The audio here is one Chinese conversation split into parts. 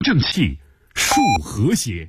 正气，树和谐。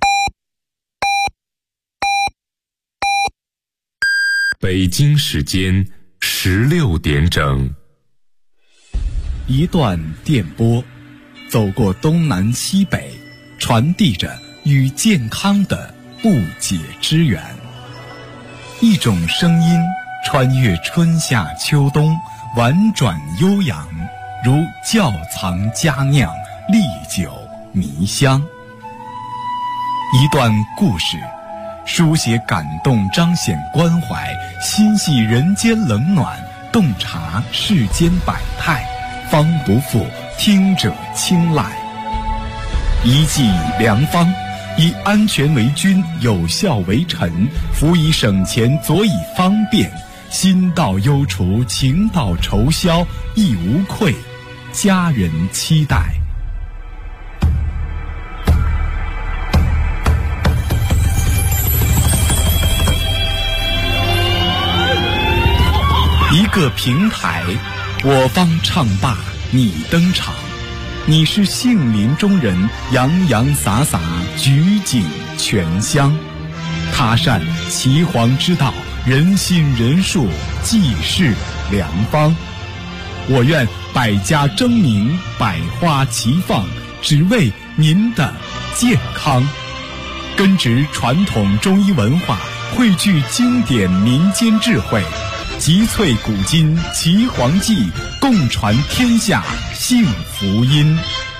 北京时间16点整。 一段电波，走过东南西北，传递着与健康的不解之缘。一种声音穿越春夏秋冬，婉转悠扬，如窖藏佳酿，历久弥香。一段故事，书写感动，彰显关怀，心系人间冷暖，洞察世间百态，方不负听者青睐。一剂良方，以安全为君，有效为臣，辅以省钱，佐以方便，心到忧除，情到愁消，亦无愧，家人期待。一个平台，我方唱罢你登场，你是杏林中人，洋洋洒洒，举景全香。他善岐黄之道，人心人术，济世良方。我愿百家争鸣，百花齐放，只为您的健康。根植传统中医文化，汇聚经典民间智慧，集萃古今岐黄记，共传天下幸福音。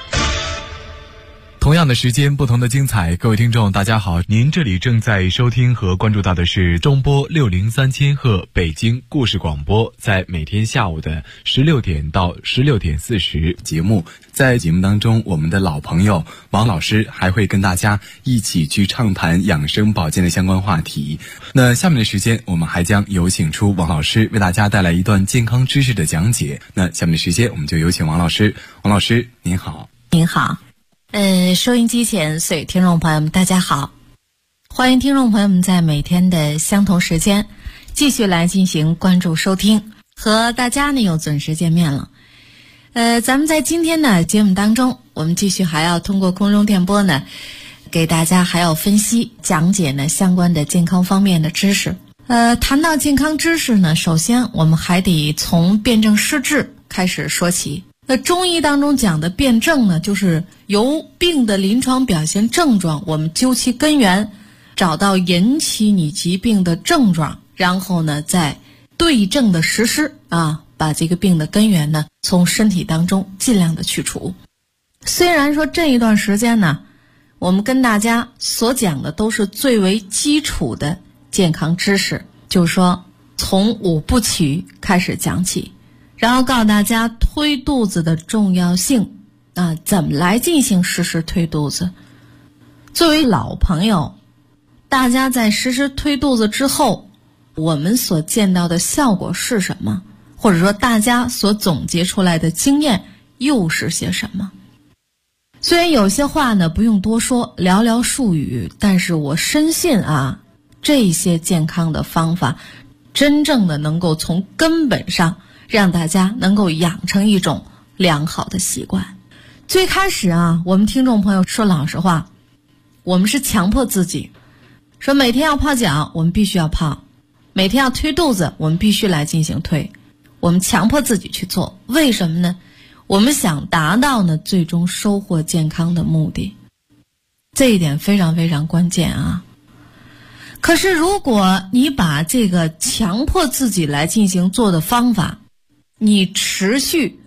同样的时间，不同的精彩。各位听众大家好，您这里正在收听和关注到的是中波603千赫北京故事广播，在每天下午的16点到16点40节目。在节目当中，我们的老朋友王老师还会跟大家一起去畅谈养生保健的相关话题。那下面的时间，我们还将有请出王老师为大家带来一段健康知识的讲解。那下面的时间，我们就有请王老师。王老师您好。 您好。收音机前所有听众朋友们大家好，欢迎听众朋友们在每天的相同时间继续来进行关注收听，和大家呢又准时见面了。咱们在今天的节目当中，我们继续还要通过空中电波呢，给大家还要分析讲解呢相关的健康方面的知识。谈到健康知识呢，首先我们还得从辨证施治开始说起。那中医当中讲的辨证呢，就是由病的临床表现症状，我们究其根源，找到引起你疾病的症状，然后呢再对症的实施把这个病的根源呢从身体当中尽量的去除。虽然说这一段时间呢，我们跟大家所讲的都是最为基础的健康知识，就是说从五不取开始讲起，然后告诉大家推肚子的重要性怎么来进行实施推肚子。作为老朋友，大家在实施推肚子之后，我们所见到的效果是什么？或者说大家所总结出来的经验又是些什么？虽然有些话呢不用多说，寥寥数语，但是我深信这些健康的方法真正的能够从根本上让大家能够养成一种良好的习惯。最开始我们听众朋友说老实话，我们是强迫自己说每天要泡脚，我们必须要泡；每天要推肚子，我们必须来进行推。我们强迫自己去做，为什么呢？我们想达到呢最终收获健康的目的，这一点非常非常关键可是如果你把这个强迫自己来进行做的方法，你持续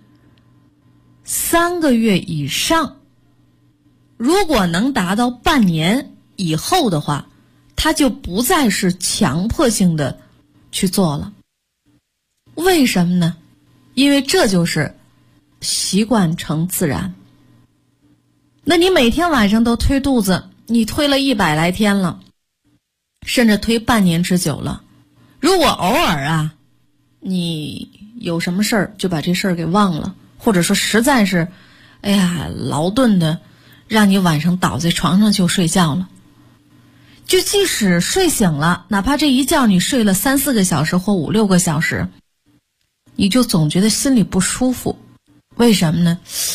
3个月以上，如果能达到半年以后的话，它就不再是强迫性的去做了。为什么呢？因为这就是习惯成自然。那你每天晚上都推肚子，你推了100来天了，甚至推半年之久了，如果偶尔你有什么事儿就把这事儿给忘了，或者说实在是劳顿的让你晚上倒在床上就睡觉了，就即使睡醒了，哪怕这一觉你睡了3、4个小时或5、6个小时，你就总觉得心里不舒服。为什么呢？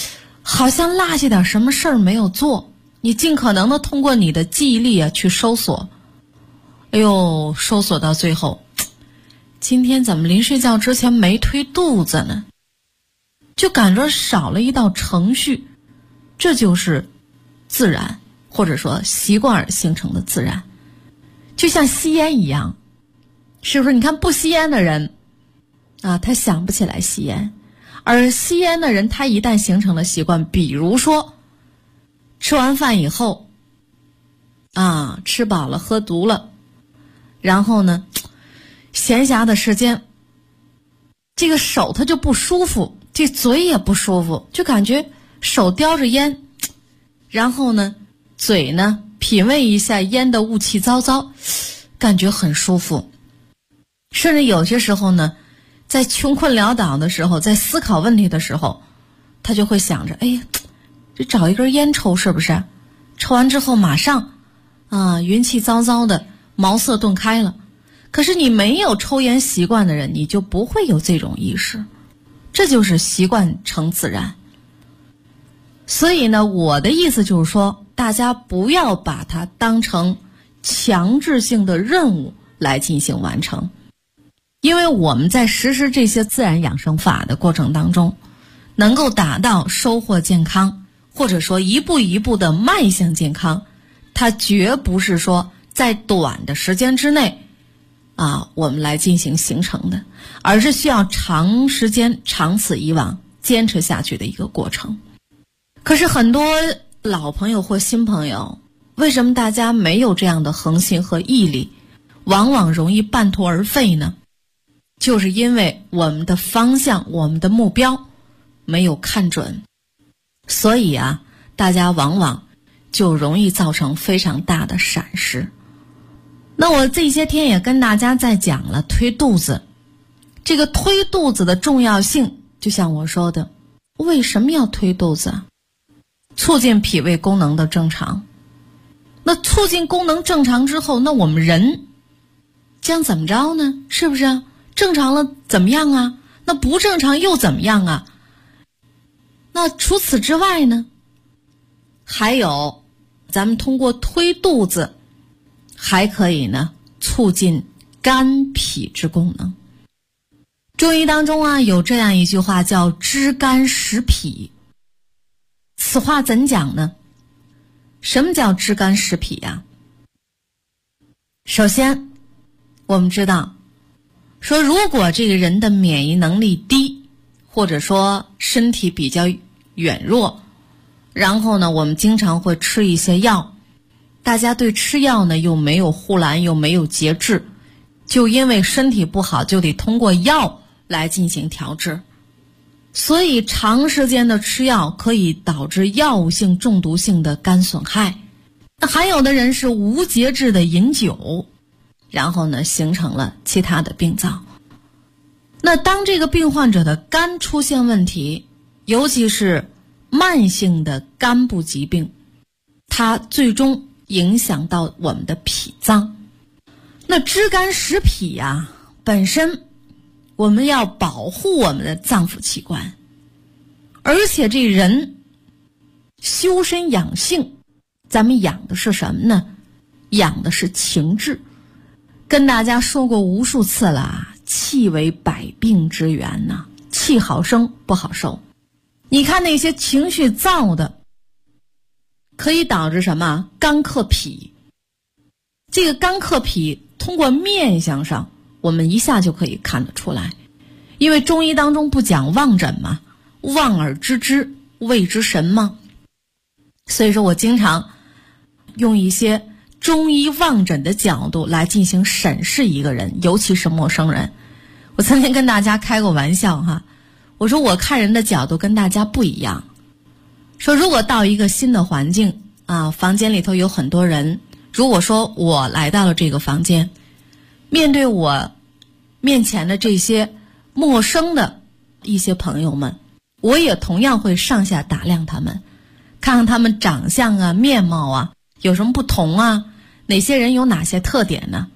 好像落下点什么事儿没有做，你尽可能的通过你的记忆力去搜索，搜索到最后，今天怎么临睡觉之前没推肚子呢？就感觉少了一道程序，这就是自然，或者说习惯而形成的自然。就像吸烟一样，是不是？你看不吸烟的人啊，他想不起来吸烟，而吸烟的人他一旦形成了习惯，比如说吃完饭以后啊，吃饱了喝足了，然后呢闲暇的时间，这个手他就不舒服，这嘴也不舒服，就感觉手叼着烟，然后呢嘴呢品味一下烟的雾气糟糟，感觉很舒服。甚至有些时候呢，在穷困潦倒的时候，在思考问题的时候，他就会想着，这找一根烟抽是不是？抽完之后马上云气糟糟的，茅塞顿开了。可是你没有抽烟习惯的人，你就不会有这种意识，这就是习惯成自然。所以呢，我的意思就是说，大家不要把它当成强制性的任务来进行完成。因为我们在实施这些自然养生法的过程当中，能够达到收获健康，或者说一步一步的迈向健康，它绝不是说在短的时间之内我们来进行形成的，而是需要长时间长此以往坚持下去的一个过程。可是很多老朋友或新朋友，为什么大家没有这样的恒心和毅力，往往容易半途而废呢？就是因为我们的方向，我们的目标没有看准，所以大家往往就容易造成非常大的闪失。那我这些天也跟大家在讲了推肚子，这个推肚子的重要性，就像我说的，为什么要推肚子？促进脾胃功能的正常。那促进功能正常之后，那我们人将怎么着呢？是不是？正常了怎么样啊？那不正常又怎么样啊？那除此之外呢，还有咱们通过推肚子还可以呢促进肝脾之功能。中医当中有这样一句话叫知肝识脾。此话怎讲呢？什么叫知肝识脾呀？首先我们知道说，如果这个人的免疫能力低，或者说身体比较软弱，然后呢我们经常会吃一些药，大家对吃药呢又没有护栏，又没有节制，就因为身体不好就得通过药来进行调治，所以长时间的吃药可以导致药物性中毒性的肝损害。那还有的人是无节制的饮酒，然后呢形成了其他的病灶。那当这个病患者的肝出现问题，尤其是慢性的肝部疾病，它最终影响到我们的脾脏。那知肝识脾本身我们要保护我们的脏腑器官，而且这人修身养性，咱们养的是什么呢？养的是情志。跟大家说过无数次了，气为百病之源呐，气好生不好受。你看那些情绪躁的，可以导致什么？肝克脾。这个肝克脾通过面相上我们一下就可以看得出来，因为中医当中不讲望诊吗？望而知之，谓之神吗？所以说我经常用一些中医望诊的角度来进行审视一个人，尤其是陌生人。我曾经跟大家开过玩笑我说我看人的角度跟大家不一样。说如果到一个新的环境房间里头有很多人，如果说我来到了这个房间，面对我面前的这些陌生的一些朋友们，我也同样会上下打量他们，看看他们长相面貌有什么不同哪些人有哪些特点呢？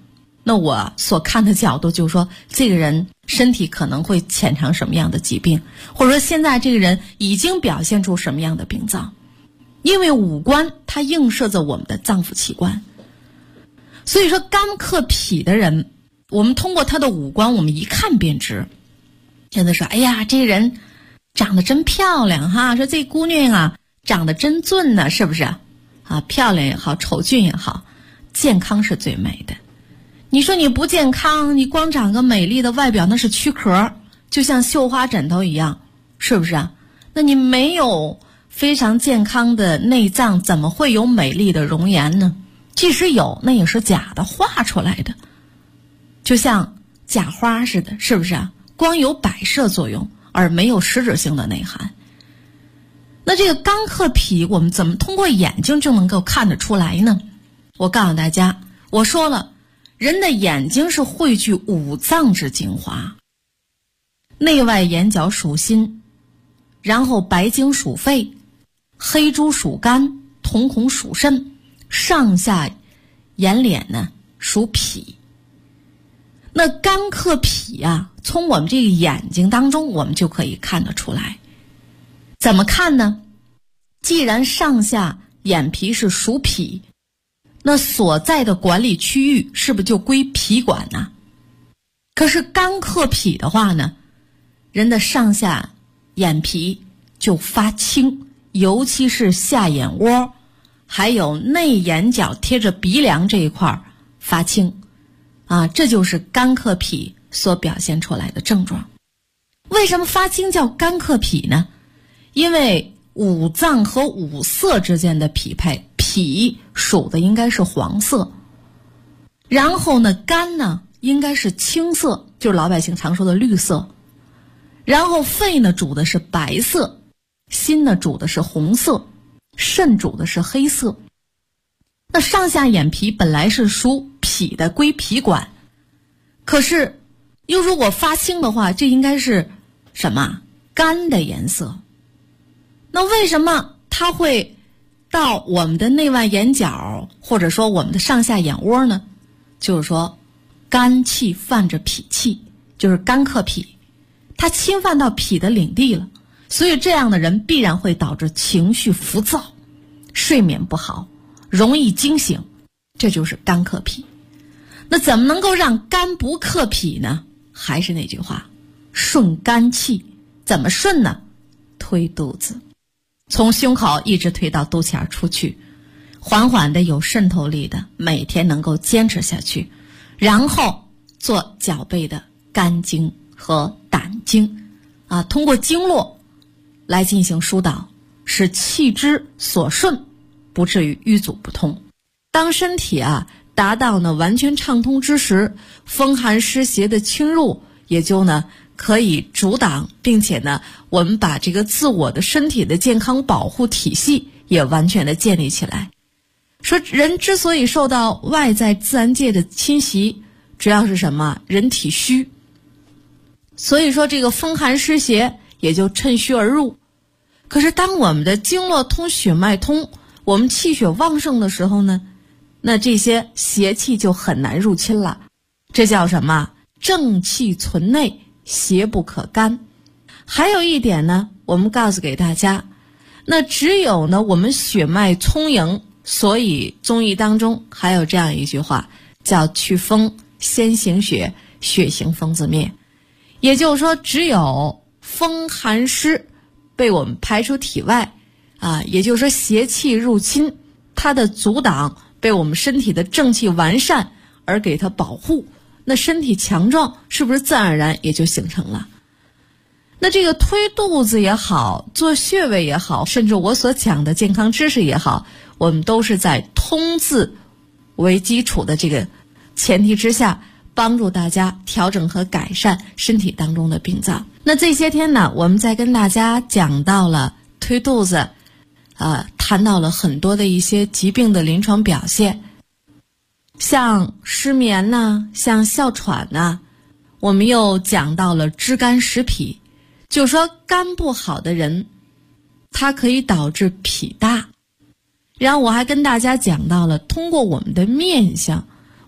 那我所看的角度就是说，这个人身体可能会潜藏什么样的疾病，或者说现在这个人已经表现出什么样的病灶。因为五官它映射着我们的脏腑器官，所以说肝克脾的人，我们通过他的五官，我们一看便知。有的说，哎呀，这人长得真漂亮哈，说这姑娘啊长得真俊呢，是不是啊？漂亮也好，丑俊也好，健康是最美的。你说你不健康，你光长个美丽的外表，那是躯壳，就像绣花枕头一样，是不是啊？那你没有非常健康的内脏，怎么会有美丽的容颜呢？即使有，那也是假的，画出来的，就像假花似的，是不是啊？光有摆设作用，而没有实质性的内涵。那这个肝克脾，我们怎么通过眼睛就能够看得出来呢？我告诉大家，我说了，人的眼睛是汇聚五脏之精华，内外眼角属心，然后白睛属肺，黑珠属肝，瞳孔属肾，上下眼脸呢属脾。那肝克脾啊，从我们这个眼睛当中我们就可以看得出来。怎么看呢？既然上下眼皮是属脾，那所在的管理区域是不是就归脾管呢？可是肝克脾的话呢，人的上下眼皮就发青，尤其是下眼窝还有内眼角贴着鼻梁这一块发青啊，这就是肝克脾所表现出来的症状。为什么发青叫肝克脾呢？因为五脏和五色之间的匹配，脾属的应该是黄色，然后呢肝呢应该是青色，就是老百姓常说的绿色，然后肺呢主的是白色，心呢主的是红色，肾主的是黑色。那上下眼皮本来是属脾的，归脾管，可是又如果发青的话，这应该是什么？肝的颜色。那为什么它会到我们的内外眼角，或者说我们的上下眼窝呢？就是说肝气犯着脾气，就是肝克脾，它侵犯到脾的领地了，所以这样的人必然会导致情绪浮躁，睡眠不好，容易惊醒，这就是肝克脾。那怎么能够让肝不克脾呢？还是那句话，顺肝气。怎么顺呢？推肚子，从胸口一直推到肚脐眼出去，缓缓的有渗透力的，每天能够坚持下去，然后做脚背的肝经和胆经啊，通过经络来进行疏导，使气之所顺，不至于淤阻不通。当身体啊达到呢完全畅通之时，风寒湿邪的侵入也就呢可以阻挡，并且呢我们把这个自我的身体的健康保护体系也完全的建立起来。说人之所以受到外在自然界的侵袭，主要是什么？人体虚，所以说这个风寒湿邪也就趁虚而入。可是当我们的经络通，血脉通，我们气血旺盛的时候呢，那这些邪气就很难入侵了。这叫什么？正气存内，邪不可干。还有一点呢，我们告诉给大家，那只有呢我们血脉充盈，所以中医当中还有这样一句话，叫祛风先行血，血行风自灭。也就是说，只有风寒湿被我们排出体外啊，也就是说邪气入侵，它的阻挡被我们身体的正气完善而给它保护，那身体强壮，是不是自然而然也就形成了？那这个推肚子也好，做穴位也好，甚至我所讲的健康知识也好，我们都是在通字为基础的这个前提之下，帮助大家调整和改善身体当中的病灶。那这些天呢，我们在跟大家讲到了推肚子，谈到了很多的一些疾病的临床表现，像失眠呐，像哮喘呐，我们又讲到了知肝识脾，就是说肝不好的人，它可以导致脾大。然后我还跟大家讲到了，通过我们的面相，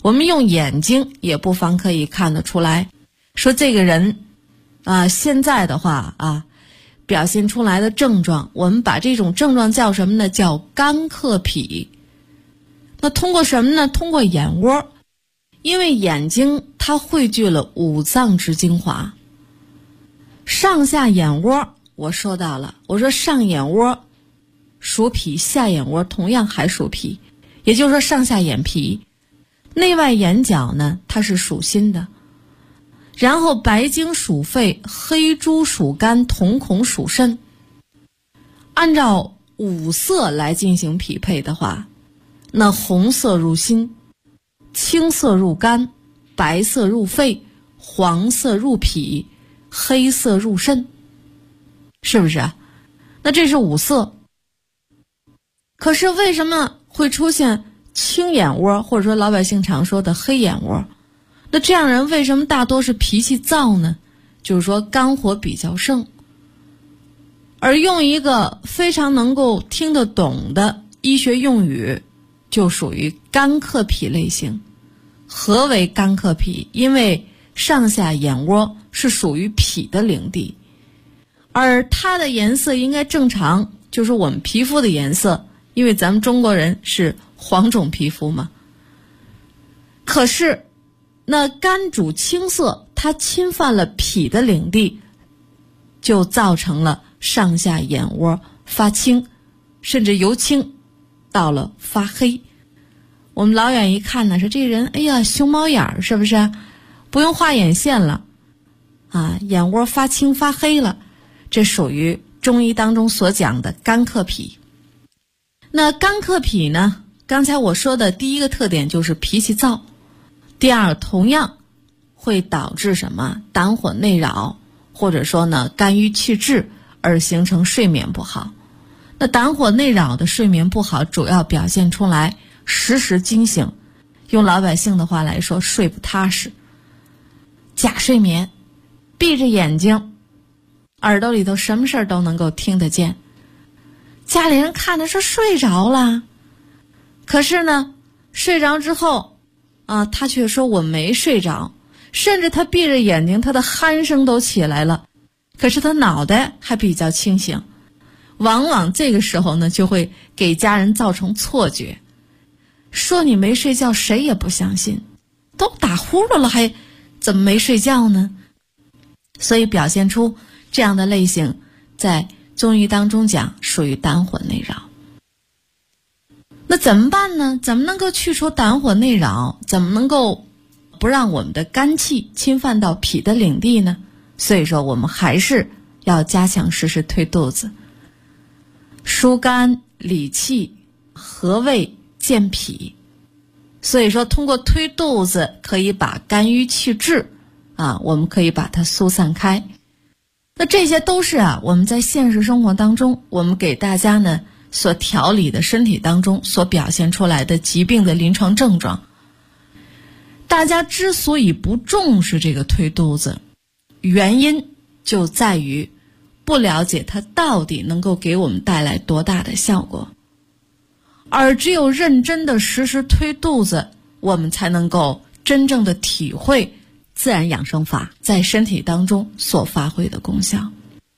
我们用眼睛也不妨可以看得出来，说这个人现在的话表现出来的症状，我们把这种症状叫什么呢？叫干克脾。那通过什么呢？通过眼窝，因为眼睛它汇聚了五脏之精华。上下眼窝我说到了，我说上眼窝属脾，下眼窝同样还属脾，也就是说上下眼皮。内外眼角呢，它是属心的。然后白睛属肺，黑珠属肝，瞳孔属肾。按照五色来进行匹配的话，那红色入心，青色入肝，白色入肺，黄色入脾，黑色入肾，是不是啊？那这是五色。可是为什么会出现青眼窝，或者说老百姓常说的黑眼窝？那这样人为什么大多是脾气燥呢？就是说肝火比较盛。而用一个非常能够听得懂的医学用语，就属于干克脾类型。何为干克脾？因为上下眼窝是属于脾的领地，而它的颜色应该正常，就是我们皮肤的颜色，因为咱们中国人是黄种皮肤嘛。可是那肝主青色，它侵犯了脾的领地，就造成了上下眼窝发青，甚至由青到了发黑。我们老远一看呢，说这人哎呀熊猫眼是不是？不用画眼线了眼窝发青发黑了，这属于中医当中所讲的干克脾。那干克脾呢，刚才我说的第一个特点就是脾气燥，第二同样会导致什么？胆火内扰，或者说呢肝郁气滞而形成睡眠不好。那胆火内扰的睡眠不好，主要表现出来时时惊醒，用老百姓的话来说，睡不踏实，假睡眠，闭着眼睛，耳朵里头什么事儿都能够听得见。家里人看的是睡着了，可是呢睡着之后他却说我没睡着，甚至他闭着眼睛，他的鼾声都起来了，可是他脑袋还比较清醒。往往这个时候呢，就会给家人造成错觉，说你没睡觉谁也不相信，都打呼噜了还怎么没睡觉呢？所以表现出这样的类型，在中医当中讲属于胆火内扰。那怎么办呢？怎么能够去除胆火内扰？怎么能够不让我们的肝气侵犯到脾的领地呢？所以说我们还是要加强时时推肚子，疏肝理气，和胃健脾。所以说通过推肚子可以把肝郁气滞我们可以把它疏散开。那这些都是我们在现实生活当中，我们给大家呢所调理的身体当中所表现出来的疾病的临床症状。大家之所以不重视这个推肚子，原因就在于不了解它到底能够给我们带来多大的效果。而只有认真的时时推肚子，我们才能够真正的体会自然养生法在身体当中所发挥的功效。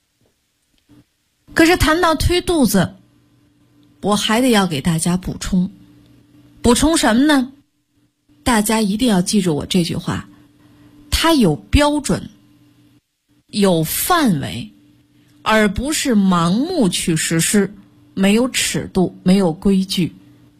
可是谈到推肚子，我还得要给大家补充什么呢？大家一定要记住我这句话，它有标准，有范围，而不是盲目去实施，没有尺度，没有规矩。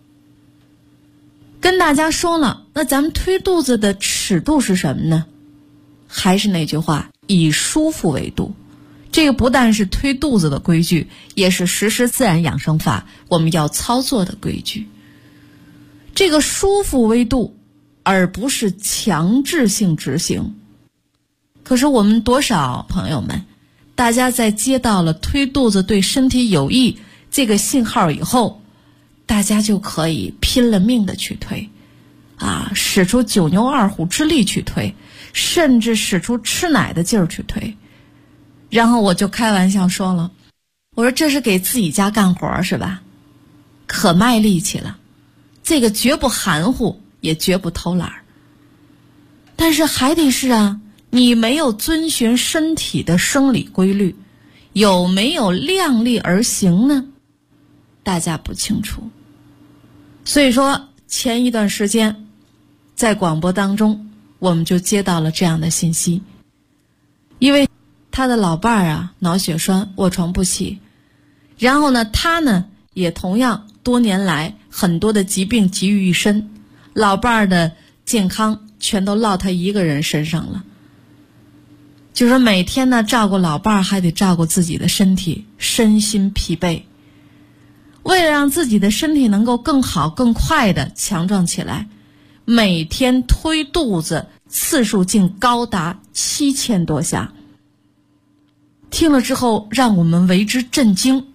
跟大家说了，那咱们推肚子的尺度是什么呢？还是那句话，以舒服为度。这个不但是推肚子的规矩，也是实施自然养生法我们要操作的规矩。这个舒服为度，而不是强制性执行。可是我们多少朋友们，大家在接到了推肚子对身体有益这个信号以后，大家就可以拼了命的去推使出九牛二虎之力去推，甚至使出吃奶的劲儿去推。然后我就开玩笑说了，我说这是给自己家干活是吧？可卖力气了，这个绝不含糊， 也绝不偷懒。但是还得是啊，你没有遵循身体的生理规律，有没有量力而行呢？大家不清楚。所以说前一段时间在广播当中我们就接到了这样的信息，因为他的老伴儿啊脑血栓卧床不起，然后呢他呢也同样多年来很多的疾病集于一身，老伴儿的健康全都落他一个人身上了，就是每天呢照顾老伴儿还得照顾自己的身体，身心疲惫。为了让自己的身体能够更好更快的强壮起来，每天推肚子次数竟高达7000多下。听了之后让我们为之震惊，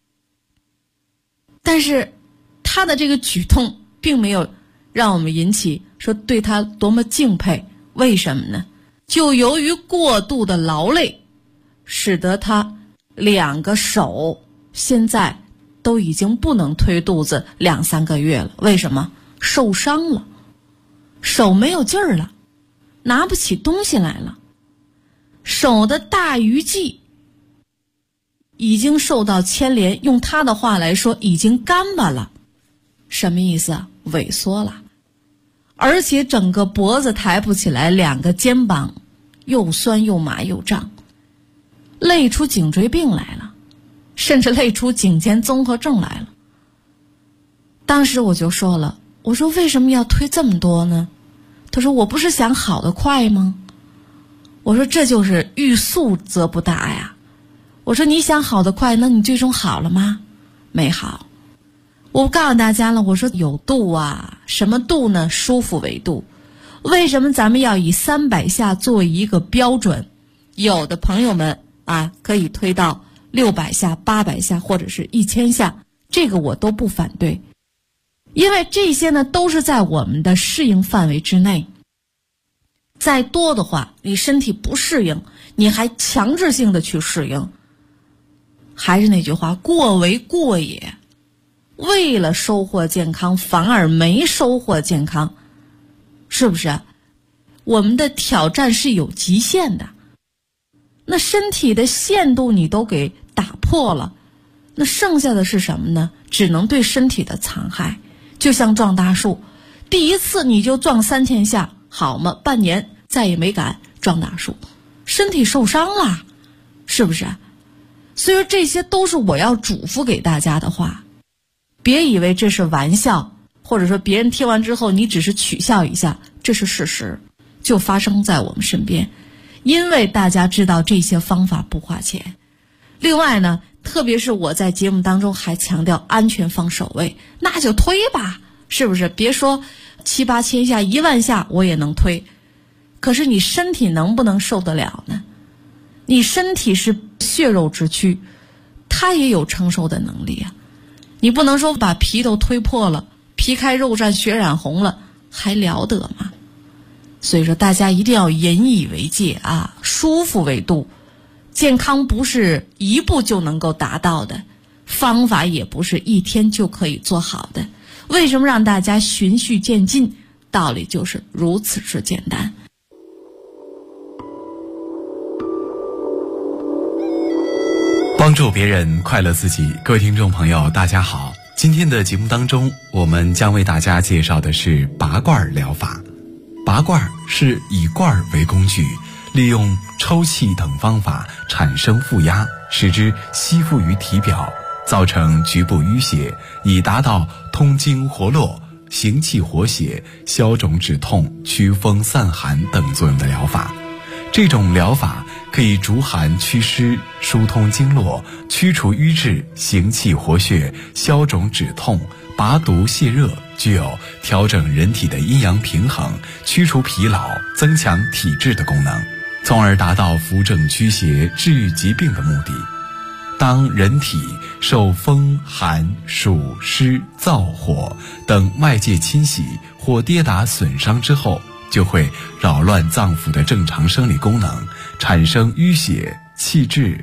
但是他的这个举动并没有让我们引起说对他多么敬佩。为什么呢？就由于过度的劳累，使得他2个手现在都已经不能推肚子2-3个月了。为什么？受伤了，手没有劲儿了，拿不起东西来了，手的大鱼际已经受到牵连，用他的话来说已经干巴了。什么意思啊？萎缩了，而且整个脖子抬不起来，2个肩膀又酸又麻又胀，累出颈椎病来了，甚至累出颈肩综合症来了。当时我就说了，我说为什么要推这么多呢？他说我不是想好得快吗？我说这就是欲速则不达呀。我说你想好得快，那你最终好了吗？没好。我告诉大家了，我说有度啊，什么度呢？舒服为度。为什么咱们要以300下作为一个标准？有的朋友们啊，可以推到600下、800下，或者是1000下，这个我都不反对，因为这些呢都是在我们的适应范围之内。再多的话，你身体不适应，你还强制性的去适应，还是那句话，过为过也。为了收获健康，反而没收获健康，是不是？我们的挑战是有极限的，那身体的限度你都给打破了，那剩下的是什么呢？只能对身体的残害。就像撞大树，第一次你就撞3000下，好吗？半年再也没敢撞大树，身体受伤了，是不是？所以说这些都是我要嘱咐给大家的话，别以为这是玩笑，或者说别人听完之后你只是取笑一下，这是事实，就发生在我们身边。因为大家知道这些方法不花钱，另外呢，特别是我在节目当中还强调安全放首位，那就推吧，是不是？别说7-8千下、10000下我也能推，可是你身体能不能受得了呢？你身体是血肉之躯，它也有承受的能力啊。你不能说把皮都推破了，皮开肉绽血染红了，还了得吗？所以说大家一定要引以为戒啊，舒服为度。健康不是一步就能够达到的，方法也不是一天就可以做好的。为什么让大家循序渐进？道理就是如此之简单。 帮助别人，快乐自己。各位听众朋友大家好，今天的节目当中，我们将为大家介绍的是拔罐疗法。拔罐是以罐为工具，利用抽气等方法产生负压，使之吸附于体表，造成局部淤血，以达到通经活络、行气活血、消肿止痛、祛风散寒等作用的疗法。这种疗法可以逐寒祛湿、疏通经络、驱除瘀滞、行气活血、消肿止痛、拔毒泻热，具有调整人体的阴阳平衡、驱除疲劳、增强体质的功能，从而达到扶正驱邪、治愈疾病的目的。当人体受风、寒、暑、湿、燥、火等外界侵袭或跌打损伤之后，就会扰乱脏腑的正常生理功能，产生淤血、气滞、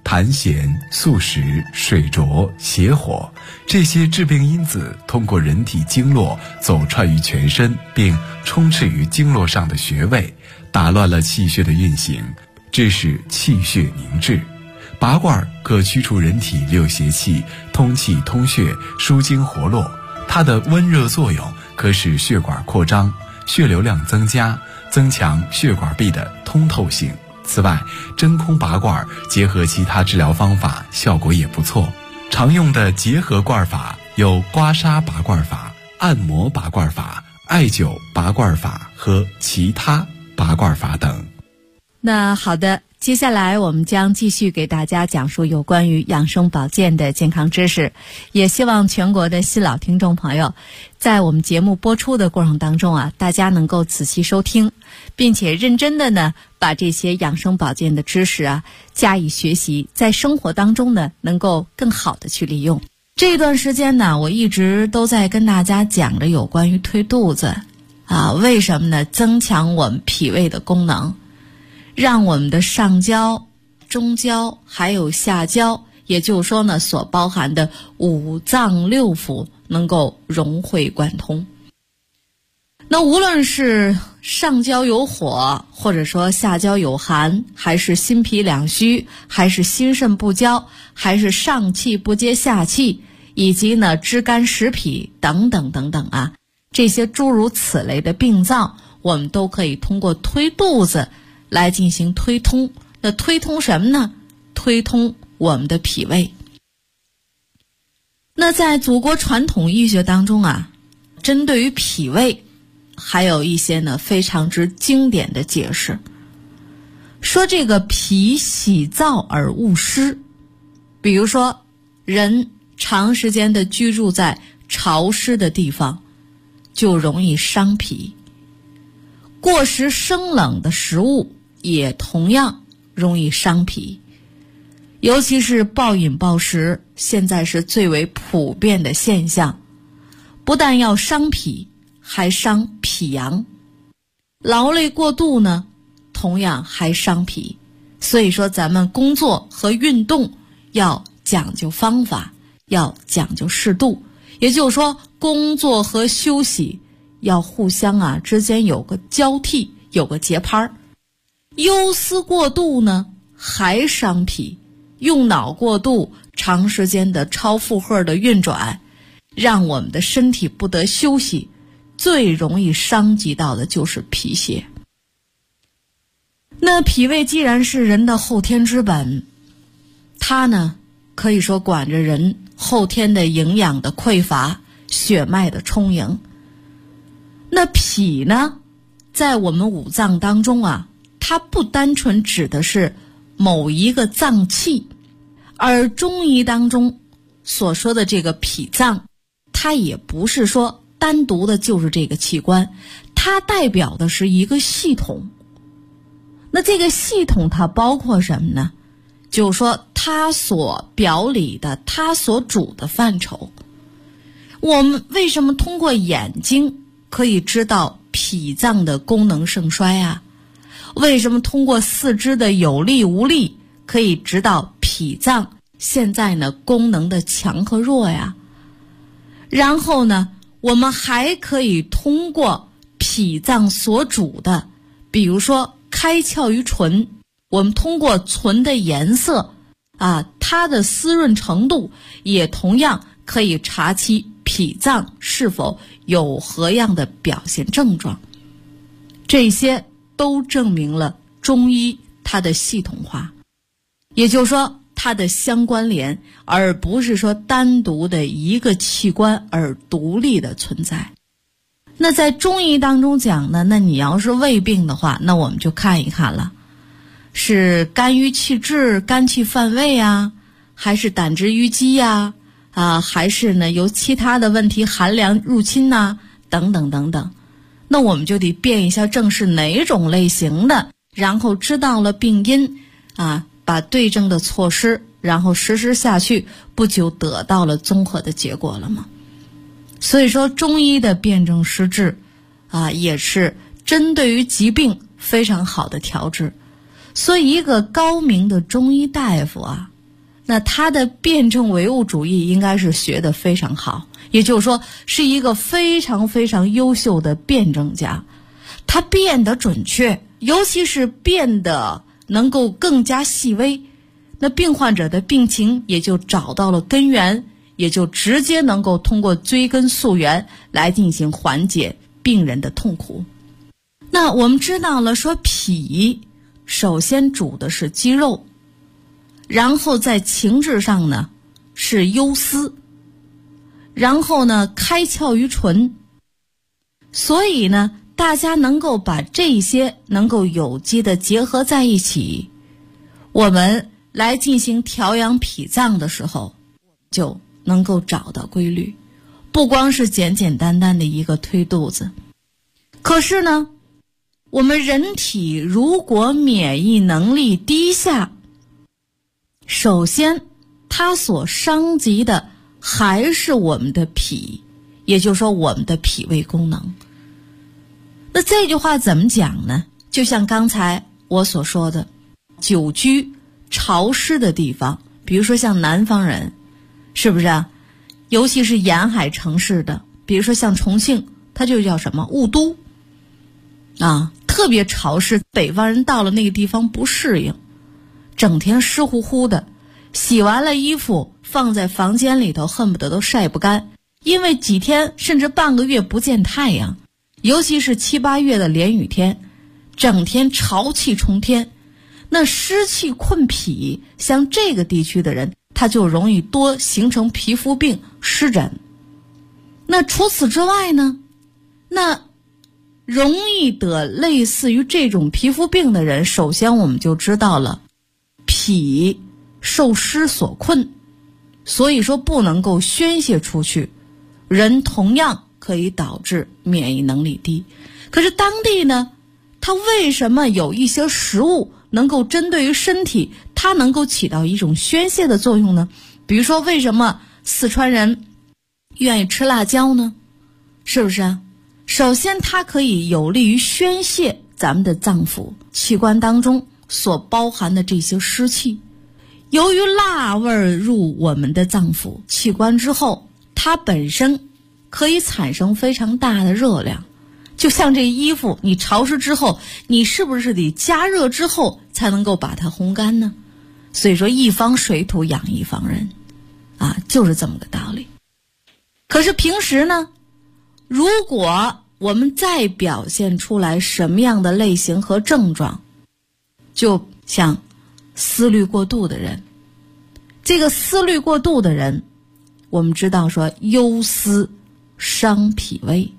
痰涎、宿食、水浊、邪火，这些致病因子通过人体经络走串于全身，并充斥于经络上的穴位，打乱了气血的运行，致使气血凝滞。拔罐可驱除人体六邪气，通气通血，舒经活络。它的温热作用可使血管扩张，血流量增加，增强血管壁的通透性。此外，真空拔罐结合其他治疗方法，效果也不错。常用的结合罐法有刮痧拔罐法、按摩拔罐法、艾灸拔罐法和其他拔罐法等。 那好的，接下来我们将继续给大家讲述有关于养生保健的健康知识，也希望全国的新老听众朋友在我们节目播出的过程当中大家能够仔细收听，并且认真的呢把这些养生保健的知识加以学习，在生活当中呢能够更好的去利用。这段时间呢，我一直都在跟大家讲着有关于推肚子为什么呢？增强我们脾胃的功能，让我们的上焦、中焦还有下焦，也就是说呢，所包含的五脏六腑能够融会贯通。那无论是上焦有火，或者说下焦有寒，还是心脾两虚，还是心肾不交，还是上气不接下气，以及呢肢干实脾等等等等这些诸如此类的病灶，我们都可以通过推肚子来进行推通。那推通什么呢？推通我们的脾胃。那在祖国传统医学当中针对于脾胃还有一些呢非常之经典的解释，说这个脾喜燥而恶湿。比如说人长时间的居住在潮湿的地方，就容易伤脾。过食生冷的食物也同样容易伤脾，尤其是暴饮暴食，现在是最为普遍的现象，不但要伤脾，还伤脾阳。劳累过度呢，同样还伤脾。所以说咱们工作和运动要讲究方法，要讲究适度，也就是说工作和休息要互相之间有个交替，有个节拍。忧思过度呢还伤脾，用脑过度，长时间的超负荷的运转，让我们的身体不得休息，最容易伤及到的就是脾血。那脾胃既然是人的后天之本，它呢可以说管着人后天的营养的匮乏，血脉的充盈。那脾呢在我们五脏当中它不单纯指的是某一个脏器，而中医当中所说的这个脾脏，它也不是说单独的就是这个器官，它代表的是一个系统。那这个系统它包括什么呢？就是说它所表里的，它所主的范畴。我们为什么通过眼睛可以知道脾脏的功能盛衰为什么通过四肢的有力无力可以知道脾脏现在呢功能的强和弱然后呢我们还可以通过脾脏所主的，比如说开窍于唇，我们通过唇的颜色它的湿润程度，也同样可以查其脾脏是否有何样的表现症状。这些都证明了中医它的系统化，也就是说它的相关联，而不是说单独的一个器官而独立的存在。那在中医当中讲呢，那你要是胃病的话，那我们就看一看了，是肝郁气滞、肝气犯胃还是胆汁淤积还是呢由其他的问题寒凉入侵等等等等。那我们就得辨一下正是哪种类型的，然后知道了病因把对症的措施然后实施下去，不就得到了综合的结果了吗？所以说中医的辨证施治也是针对于疾病非常好的调治。所以一个高明的中医大夫那他的辩证唯物主义应该是学得非常好，也就是说是一个非常非常优秀的辩证家。他辩得准确，尤其是辩得能够更加细微，那病患者的病情也就找到了根源，也就直接能够通过追根溯源来进行缓解病人的痛苦。那我们知道了说脾首先主的是肌肉，然后在情志上呢是忧思，然后呢开窍于唇。所以呢大家能够把这些能够有机的结合在一起，我们来进行调养脾脏的时候就能够找到规律，不光是简简单单的一个推肚子。可是呢我们人体如果免疫能力低下，首先它所伤及的还是我们的脾，也就是说我们的脾胃功能。那这句话怎么讲呢？就像刚才我所说的，久居潮湿的地方，比如说像南方人，是不是啊？尤其是沿海城市的，比如说像重庆，它就叫什么雾都啊，特别潮湿，北方人到了那个地方不适应，整天湿乎乎的，洗完了衣服放在房间里头恨不得都晒不干，因为几天甚至半个月不见太阳，尤其是7、8月的连雨天，整天潮气冲天，那湿气困脾，像这个地区的人他就容易多形成皮肤病、湿疹。那除此之外呢，那容易得类似于这种皮肤病的人，首先我们就知道了脾受湿所困，所以说不能够宣泄出去，人同样可以导致免疫能力低。可是当地呢，它为什么有一些食物能够针对于身体，它能够起到一种宣泄的作用呢？比如说为什么四川人愿意吃辣椒呢？是不是啊？首先它可以有利于宣泄咱们的脏腑器官当中所包含的这些湿气。由于辣味入我们的脏腑器官之后，它本身可以产生非常大的热量，就像这衣服你潮湿之后，你是不是得加热之后才能够把它烘干呢？所以说一方水土养一方人啊，就是这么个道理。可是平时呢，如果我们再表现出来什么样的类型和症状，就像思虑过度的人，这个思虑过度的人，我们知道说忧思伤脾胃，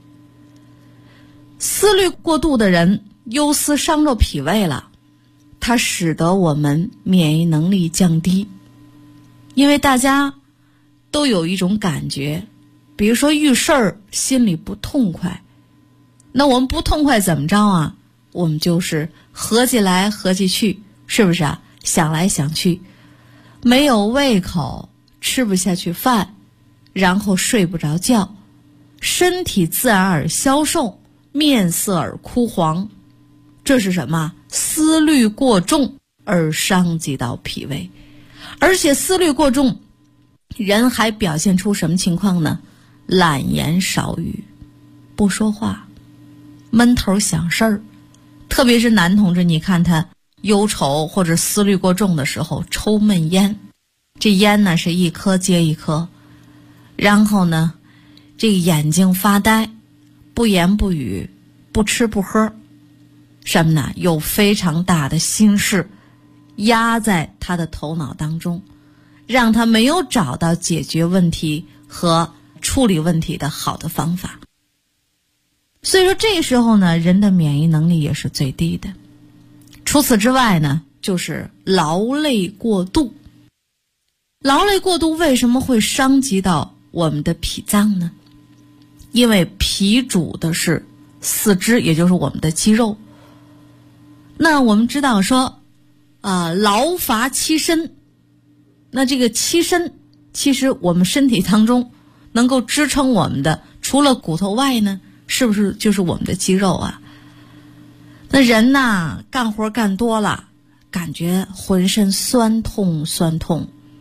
思虑过度的人忧思伤着脾胃了，它使得我们免疫能力降低。因为大家都有一种感觉，比如说遇事儿心里不痛快，那我们不痛快怎么着啊？我们就是合计来合计去，是不是啊？想来想去，没有胃口，吃不下去饭，然后睡不着觉，身体自然而消瘦，面色而枯黄。这是什么？思虑过重而伤及到脾胃。而且思虑过重，人还表现出什么情况呢？懒言少语，不说话，闷头想事儿。特别是男同志，你看他忧愁或者思虑过重的时候，抽闷烟，这烟呢是一颗接一颗，然后呢这个眼睛发呆，不言不语，不吃不喝，什么呢？有非常大的心事压在他的头脑当中，让他没有找到解决问题和处理问题的好的方法。所以说这时候呢，人的免疫能力也是最低的。除此之外呢，就是劳累过度。劳累过度为什么会伤及到我们的脾脏呢？因为脾主的是四肢，也就是我们的肌肉。那我们知道说劳乏欺身，那这个欺身，其实我们身体当中能够支撑我们的，除了骨头外呢，是不是就是我们的肌肉啊？那人呐，干活干多了，感觉浑身酸痛，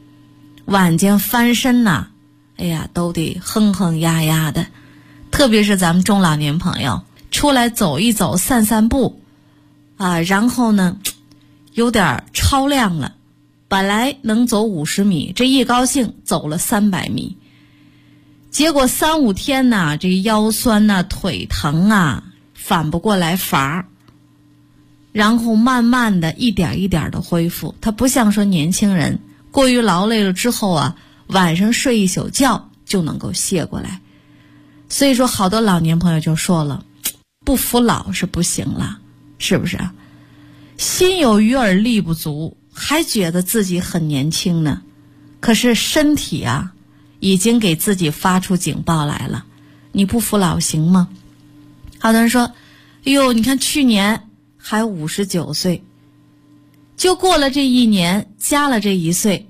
晚间翻身呐，哎呀，都得哼哼呀呀的。特别是咱们中老年朋友出来走一走、散散步啊，然后呢，有点超量了，本来能走50米，这一高兴走了300米，结果3、5天呐，这腰酸呐、腿疼啊，反不过来法儿。然后慢慢的一点一点的恢复，它不像说年轻人过于劳累了之后啊，晚上睡一宿觉就能够歇过来。所以说好多老年朋友就说了，不服老是不行了，是不是啊？心有余而力不足，还觉得自己很年轻呢，可是身体啊已经给自己发出警报来了，你不服老行吗？好多人说，哎呦，你看去年还59岁，就过了这1年，加了这1岁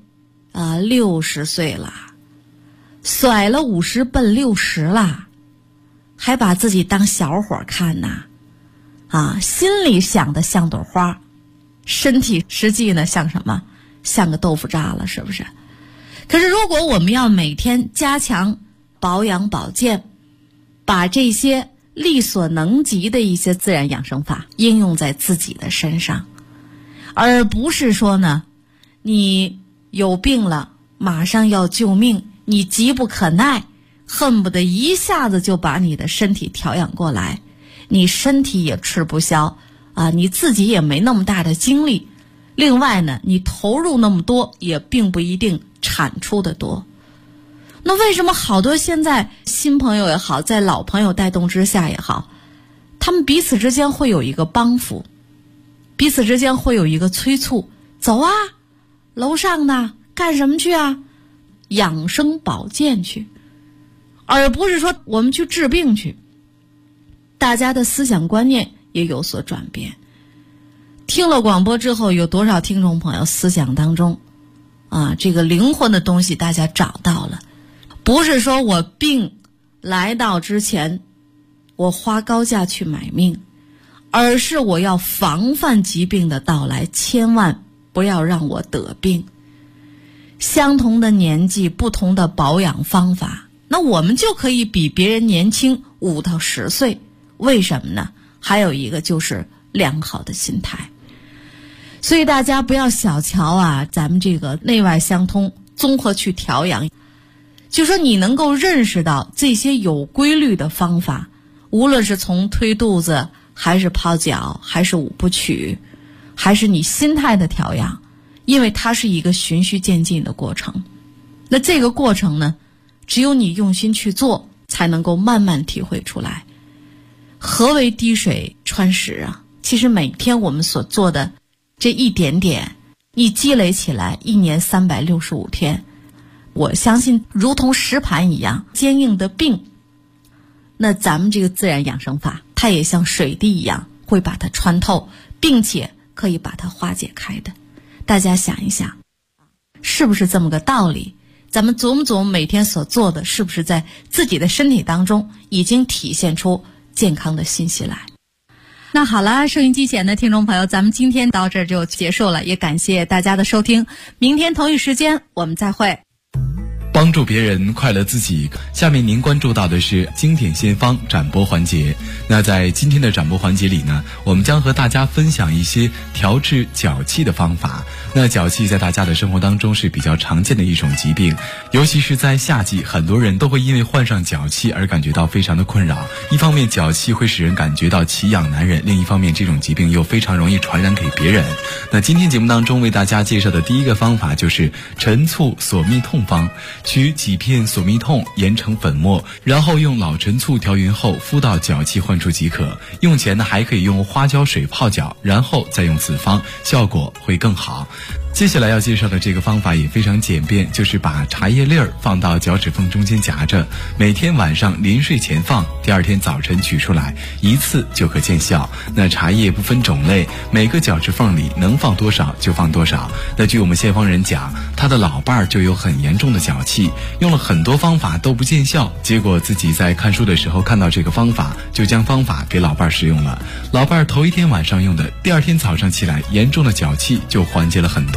，60岁了，甩了50奔60了，还把自己当小伙看呐，心里想的像朵花，身体实际呢像什么？像个豆腐渣了，是不是？可是如果我们要每天加强保养保健，把这些力所能及的一些自然养生法应用在自己的身上，而不是说呢，你有病了马上要救命，你急不可耐，恨不得一下子就把你的身体调养过来，你身体也吃不消你自己也没那么大的精力，另外呢，你投入那么多也并不一定产出的多。那为什么好多现在新朋友也好，在老朋友带动之下也好，他们彼此之间会有一个帮扶，彼此之间会有一个催促，走啊，楼上呢干什么去啊？养生保健去，而不是说我们去治病去。大家的思想观念也有所转变。听了广播之后，有多少听众朋友思想当中这个灵魂的东西大家找到了，不是说我病来到之前我花高价去买命，而是我要防范疾病的到来，千万不要让我得病。相同的年纪，不同的保养方法，那我们就可以比别人年轻5到10岁。为什么呢？还有一个就是良好的心态。所以大家不要小瞧咱们这个内外相通，综合去调养。就说你能够认识到这些有规律的方法，无论是从推肚子，还是泡脚，还是5部曲，还是你心态的调养，因为它是一个循序渐进的过程。那这个过程呢，只有你用心去做，才能够慢慢体会出来。何为滴水穿石啊？其实每天我们所做的这一点点，你积累起来，1年365天，我相信如同石盘一样坚硬的病，那咱们这个自然养生法，它也像水滴一样会把它穿透，并且可以把它化解开的。大家想一想，是不是这么个道理？咱们琢磨琢磨，每天所做的是不是在自己的身体当中已经体现出健康的信息来？那好了，收音机前的听众朋友，咱们今天到这儿就结束了，也感谢大家的收听。明天同一时间我们再会。 帮助别人，快乐自己。下面您关注到的是经典先方展播环节。那在今天的展播环节里呢，我们将和大家分享一些调治脚气的方法。那脚气在大家的生活当中是比较常见的一种疾病，尤其是在夏季，很多人都会因为患上脚气而感觉到非常的困扰。一方面脚气会使人感觉到奇痒难忍，另一方面这种疾病又非常容易传染给别人。那今天节目当中为大家介绍的第一个方法就是陈醋索蜜痛方。取几片索蜜痛研成粉末，然后用老陈醋调匀后敷到脚气患处即可。用前呢还可以用花椒水泡脚，然后再用此方，效果会更好。接下来要介绍的这个方法也非常简便，就是把茶叶粒儿放到脚趾缝中间夹着，每天晚上临睡前放，第二天早晨取出来，一次就可见效。那茶叶不分种类，每个脚趾缝里能放多少就放多少。那据我们县方人讲，他的老伴儿就有很严重的脚气，用了很多方法都不见效，结果自己在看书的时候看到这个方法，就将方法给老伴儿使用了。老伴儿头一天晚上用的，第二天早上起来严重的脚气就缓解了很多。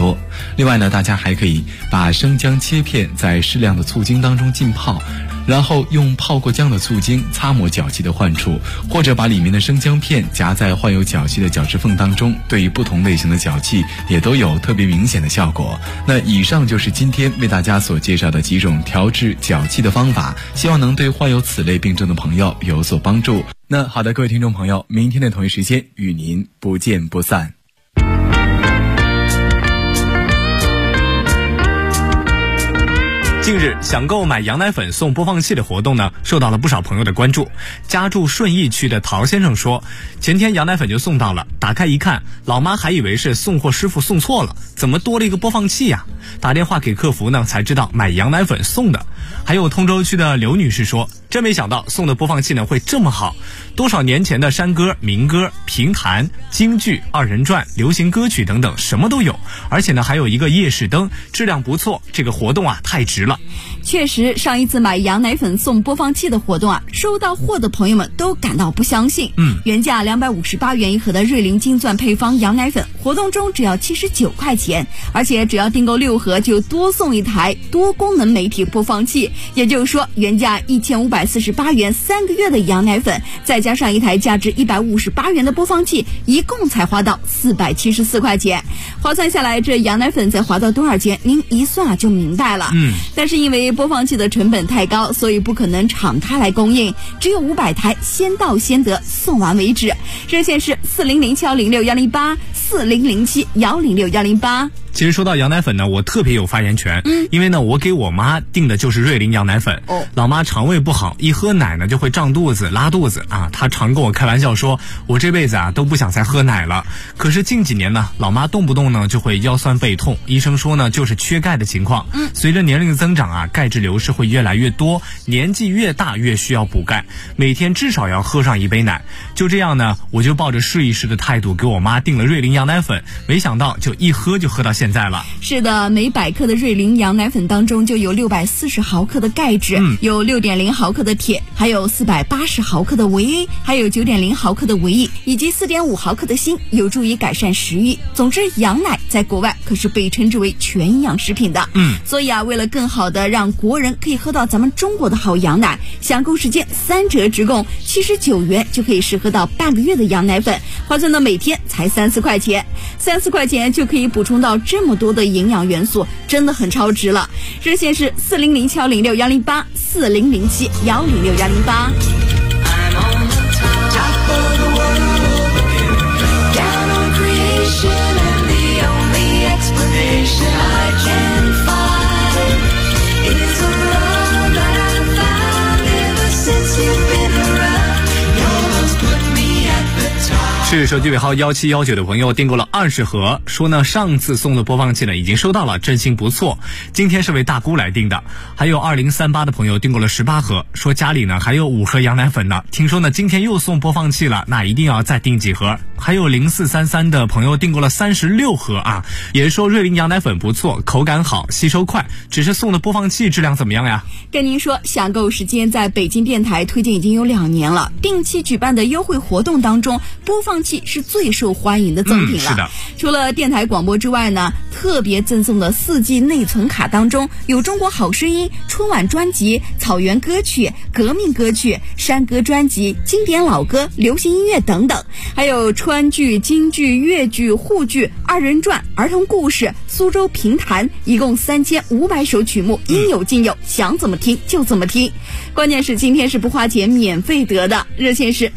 多。另外呢，大家还可以把生姜切片在适量的醋精当中浸泡，然后用泡过姜的醋精擦抹脚气的患处，或者把里面的生姜片夹在患有脚气的脚趾缝当中，对于不同类型的脚气也都有特别明显的效果。那以上就是今天为大家所介绍的几种调治脚气的方法，希望能对患有此类病症的朋友有所帮助。那好的，各位听众朋友，明天的同一时间与您不见不散。 近日，想购买羊奶粉送播放器的活动呢，受到了不少朋友的关注。家住顺义区的陶先生说，前天羊奶粉就送到了，打开一看，老妈还以为是送货师傅送错了，怎么多了一个播放器呀？打电话给客服呢，才知道买羊奶粉送的。还有通州区的刘女士说，真没想到送的播放器呢会这么好，多少年前的山歌、民歌、评弹、京剧、二人转、流行歌曲等等什么都有，而且呢还有一个夜视灯，质量不错，这个活动啊太值了。 确实，上一次买羊奶粉送播放器的活动啊，收到货的朋友们都感到不相信。原价258元一盒的瑞麟金钻配方羊奶粉，活动中只要79块钱，而且只要订购6盒就多送一台多功能媒体播放器。也就是说，原价1548元3个月的羊奶粉，再加上一台价值158元的播放器，一共才花到474块钱。划算下来，这羊奶粉才划到多少钱？您一算啊就明白了。但是因为播放器的成本太高，所以不可能厂家来供应，只有500台，先到先得，送完为止。热线是4007106108，4007106108。 其实说到羊奶粉呢，我特别有发言权。因为呢，我给我妈订的就是瑞麟羊奶粉。老妈肠胃不好，一喝奶呢就会胀肚子、拉肚子啊。她常跟我开玩笑说，我这辈子啊都不想再喝奶了。可是近几年呢，老妈动不动呢就会腰酸背痛，医生说呢就是缺钙的情况。随着年龄的增长啊，钙质流失会越来越多，年纪越大越需要补钙，每天至少要喝上1杯奶。就这样呢，我就抱着试一试的态度给我妈订了瑞麟羊奶粉，没想到就一喝就喝到现在了。 是的，每100克的瑞麟羊奶粉当中就有640毫克的钙质，有6.0毫克的铁，还有480毫克的维 A， 还有9.0毫克的维 E， 以及4.5毫克的锌，有助于改善食欲。总之，羊奶在国外可是被称之为全营养食品的。所以啊，为了更好的让国人可以喝到咱们中国的好羊奶，享购时间3折直供，79元就可以试喝到半个月的羊奶粉，划算到每天才34块钱，34块钱就可以补充到这么多的营养元素，真的很超值了。热线是4007106108，4007106108。 是手机尾号1719的朋友订购了20盒，说呢上次送的播放器呢已经收到了，真心不错。今天是位大姑来订的。还有2038的朋友订购了18盒，说家里呢还有5盒羊奶粉呢，听说呢今天又送播放器了，那一定要再订几盒。还有0433的朋友订购了36盒啊，也说瑞麟羊奶粉不错，口感好，吸收快，只是送的播放器质量怎么样呀？ 跟您说，享购时间在北京电台推荐已经有2年了，定期举办的优惠活动当中，播放器是最受欢迎的赠品了。 是的， 除了电台广播之外呢，特别赠送的4G 内存卡当中有中国好声音、春晚专辑、草原歌曲、革命歌曲、山歌专辑、经典老歌、流行音乐等等，还有川剧、京剧、粤剧、沪剧、二人转、儿童故事、苏州评弹，一共3500首曲目，应有尽有，想怎么听就怎么听。关键是今天是不花钱，免费得的。热线是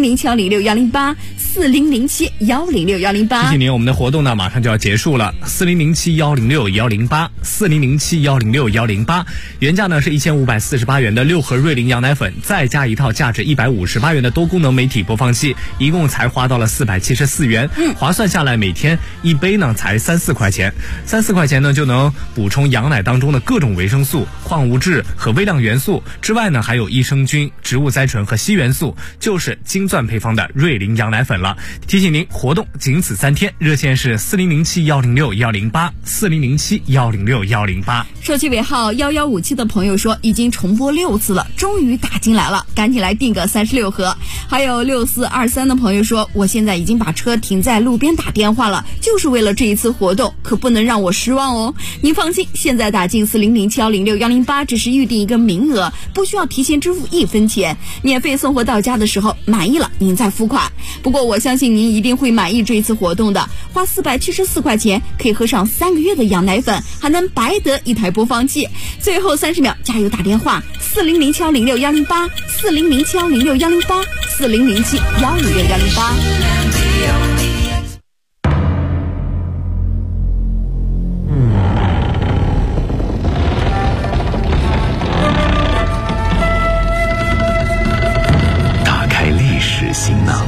4007106108。4007106108。 提醒您，我们的活动呢马上就要结束了。4007106108， 4007106108。原价呢是1548元的6盒瑞麟羊奶粉，再加一套价值158元的多功能媒体播放器，一共才花到了474元。划算下来，每天1杯呢才3-4块钱，3-4块钱呢就能补充羊奶当中的各种维生素、矿物质和微量元素。之外呢，还有益生菌、植物甾醇和硒元素，就是金钻配方的瑞麟羊奶粉了。提醒您，活动仅此3天，热线是4007106108。 107106108。 手机尾号1157的朋友说，已经重播6次了，终于打进来了，赶紧来订个36盒。还有6423的朋友说，我现在已经把车停在路边打电话了，就是为了这一次活动，可不能让我失望哦。您放心，现在打进4007106108只是预定一个名额，不需要提前支付1分钱，免费送货到家的时候满意了您再付款。不过我相信您一定会满意这一次活动的，花474块钱可以喝上3个月的羊奶粉，还能白得一台播放器。最后30秒加油打电话4007106108 4007106108 4007106108。 打开历史行囊，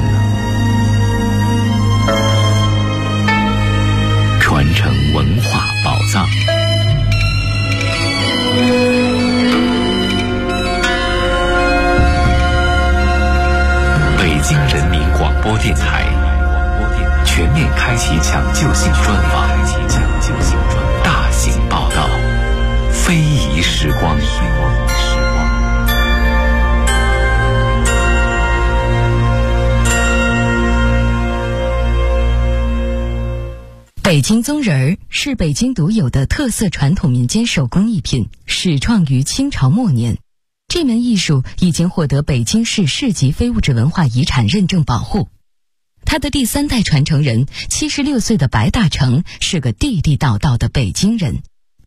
传承文化宝藏。北京人民广播电台全面开启抢救性专访，大型报道，非遗时光。 北京宗人儿是北京独有的特色传统民间手工艺品，始创于清朝末年。这门艺术已经获得北京市市级非物质文化遗产认证保护。他的第3代传承人76岁的白大成是个地地道道的北京人。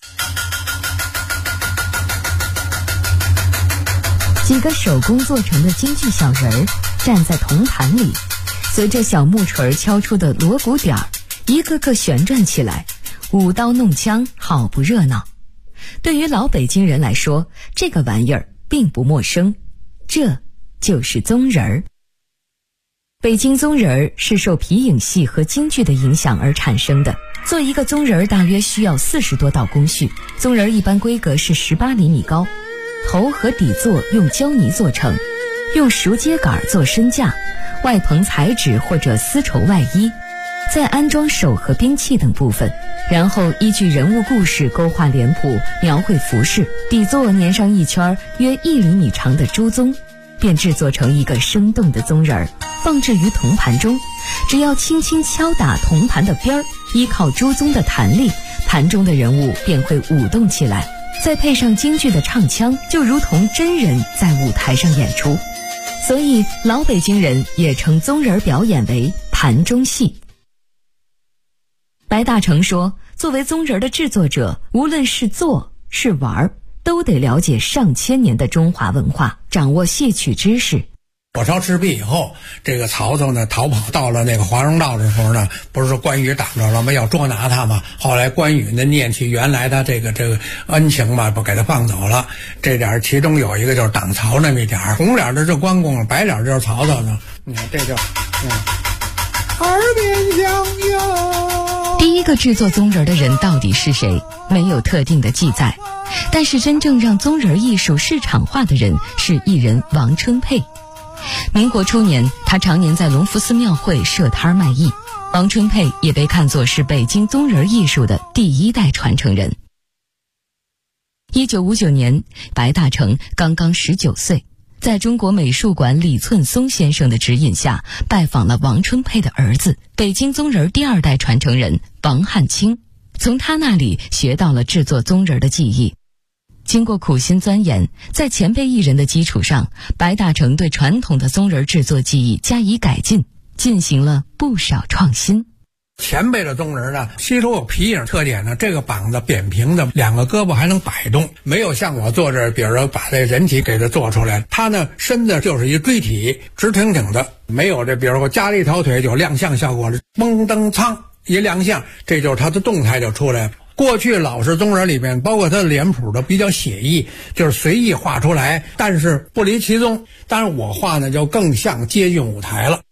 几个手工做成的京剧小人儿站在铜盘里，随着小木锤敲出的锣鼓点儿，一个个旋转起来，舞刀弄枪，好不热闹。对于老北京人来说，这个玩意儿并不陌生，这就是宗人儿。北京宗人儿是受皮影戏和京剧的影响而产生的。做一个宗人儿大约需要40多道工序，宗人儿一般规格是18厘米高，头和底座用胶泥做成，用熟秸秆做身架，外棚彩纸或者丝绸外衣，再安装手和兵器等部分，然后依据人物故事勾画脸谱，描绘服饰，底座粘上一圈约1厘米长的猪鬃，便制作成一个生动的宗人儿，放置于铜盘中。只要轻轻敲打铜盘的边儿，依靠猪鬃的弹力，盘中的人物便会舞动起来，再配上京剧的唱腔，就如同真人在舞台上演出。所以老北京人也称宗人表演为盘中戏。白大成说，作为宗人的制作者，无论是做是玩，都得了解上千年的中华文化，掌握戏曲知识。 火烧赤壁以后，这个曹操呢逃跑到了那个华容道的时候呢，不是说关羽挡着了吗？要捉拿他嘛。后来关羽呢念起原来的这个恩情嘛，不给他放走了。这点其中有一个就是挡曹那么一点，红脸的是关公，白脸就是曹操呢。你看这就耳边响哟。 第一个制作宗人的人到底是谁？没有特定的记载。但是真正让宗人艺术市场化的人是艺人王春佩。民国初年，他常年在隆福寺庙会设摊卖艺。王春佩也被看作是北京宗人艺术的第1代传承人。1959年，白大成刚刚19岁，在中国美术馆李寸松先生的指引下，拜访了王春佩的儿子，北京宗人第2代传承人王汉卿，从他那里学到了制作宗人的技艺。经过苦心钻研，在前辈艺人的基础上，白大成对传统的宗人制作技艺加以改进，进行了不少创新。 前辈的宗人呢，吸收有皮影特点呢，这个膀子扁平的，2个胳膊还能摆动，没有像我做这，比如说把这人体给它做出来，他呢身子就是一锥体，直挺挺的，没有这，比如说加了一条腿有亮相效果了，蹦蹬苍一亮相，这就是他的动态就出来了。过去老式宗人里面，包括他的脸谱都比较写意，就是随意画出来，但是不离其宗。当然我画呢就更像接近舞台了。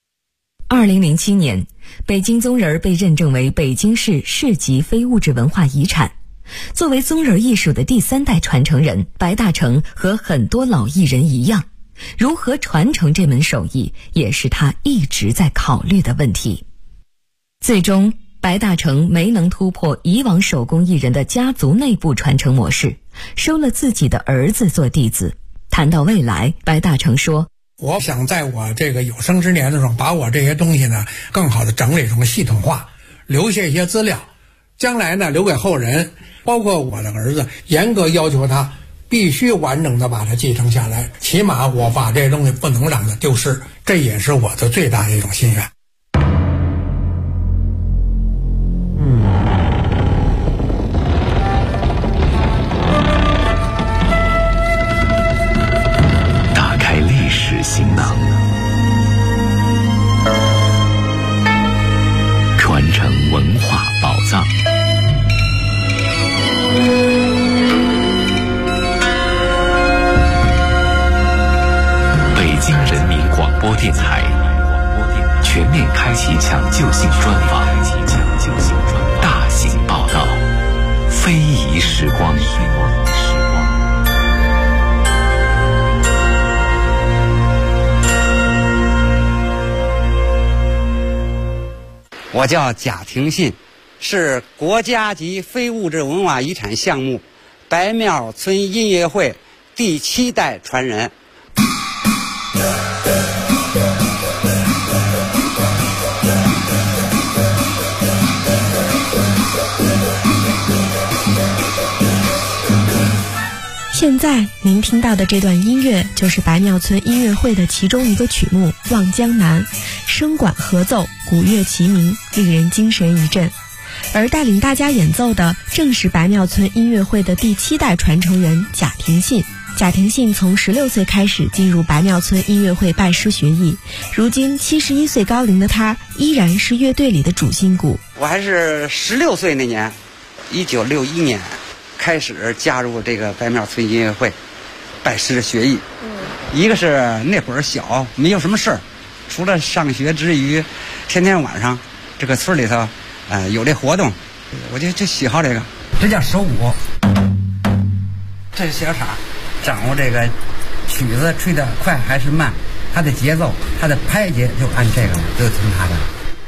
2007年，北京宗人被认证为北京市市级非物质文化遗产。作为宗人艺术的第3代传承人，白大成和很多老艺人一样，如何传承这门手艺，也是他一直在考虑的问题。最终， 白大成没能突破以往手工艺人的家族内部传承模式，收了自己的儿子做弟子。谈到未来，白大成说， 我想在我这个有生之年的时候，把我这些东西呢更好的整理成系统化，留下一些资料，将来呢留给后人，包括我的儿子，严格要求他必须完整的把它继承下来，起码我把这东西不能让它丢失，这也是我的最大的一种心愿。 打开历史行囊，传承文化宝藏。北京人民广播电台全面开启抢救性专访，大型报道，非遗时光。 我叫贾廷信，是国家级非物质文化遗产项目白庙村音乐会第7代传人。 现在您听到的这段音乐就是白庙村音乐会的其中一个曲目《望江南》，声管合奏，鼓乐齐鸣，令人精神一振。而带领大家演奏的正是白庙村音乐会的第7代传承人贾廷信。贾廷信从16岁开始进入白庙村音乐会拜师学艺，如今71岁高龄的他依然是乐队里的主心骨。 我还是16岁那年，1961年开始加入这个白庙村音乐会，拜师学艺。一个是那会儿小，没有什么事儿，除了上学之余，天天晚上这个村里头，有这活动，我就喜好这个。这叫手鼓，这是小叉，掌握这个曲子吹得快还是慢，它的节奏，它的拍节就按这个，就听它的。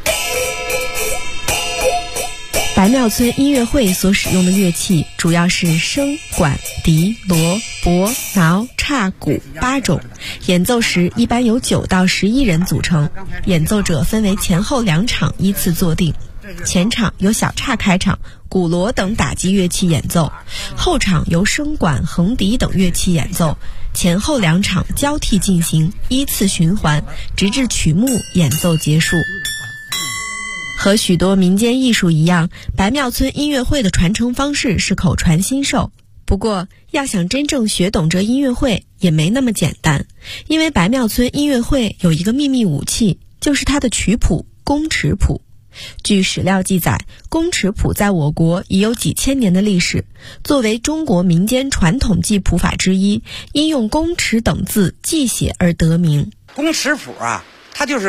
白庙村音乐会所使用的乐器主要是笙、管、笛、锣、钹、挠、叉、鼓8种，演奏时一般由9到11人组成，演奏者分为前后2场依次坐定。前场由小叉开场，鼓锣等打击乐器演奏，后场由笙管、横笛等乐器演奏，前后2场交替进行，依次循环，直至曲目演奏结束。和许多民间艺术一样，白庙村音乐会的传承方式是口传心授。不过，要想真正学懂这音乐会也没那么简单，因为白庙村音乐会有一个秘密武器，就是它的曲谱宫尺谱。据史料记载，宫尺谱在我国已有几千年的历史，作为中国民间传统记谱法之一，因用宫尺等字记写而得名。 宫尺谱啊，它就是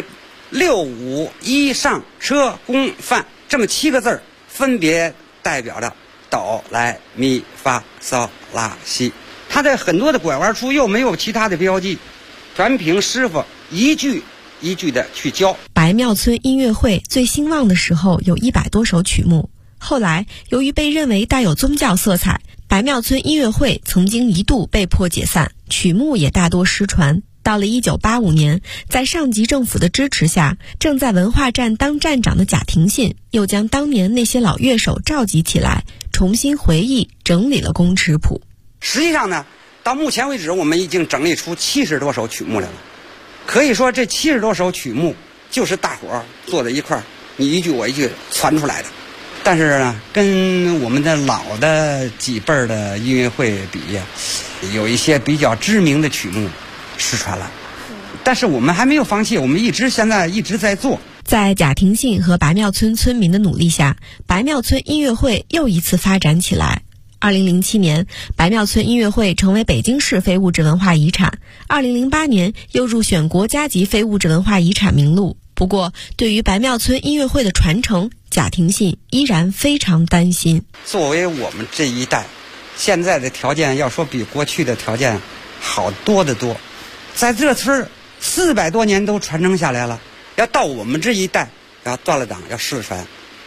6、5、1上车宫范这么7个字，分别代表着哆来咪发嗦拉西。它在很多的拐弯处又没有其他的标记，全凭师傅一句一句的去教。 白庙村音乐会最兴旺的时候有100多首曲目，后来由于被认为带有宗教色彩，白庙村音乐会曾经一度被迫解散，曲目也大多失传。到了1985年，在上级政府的支持下，正在文化站当站长的贾廷信又将当年那些老乐手召集起来，重新回忆整理了宫尺谱。 实际上呢，到目前为止我们已经整理出70多首曲目来了。可以说这70多首曲目就是大伙儿坐在一块儿，你一句我一句传出来的。但是呢，跟我们的老的几辈儿的音乐会比，有一些比较知名的曲目失传了，但是我们还没有放弃，我们现在一直在做。 在贾廷信和白庙村村民的努力下，白庙村音乐会又一次发展起来。2007年，白庙村音乐会成为北京市非物质文化遗产，2008年又入选国家级非物质文化遗产名录。不过，对于白庙村音乐会的传承，贾廷信依然非常担心。 作为我们这一代，现在的条件要说比过去的条件好多得多，在这村400多年都传承下来了，要到我们这一代要断了档，要失传，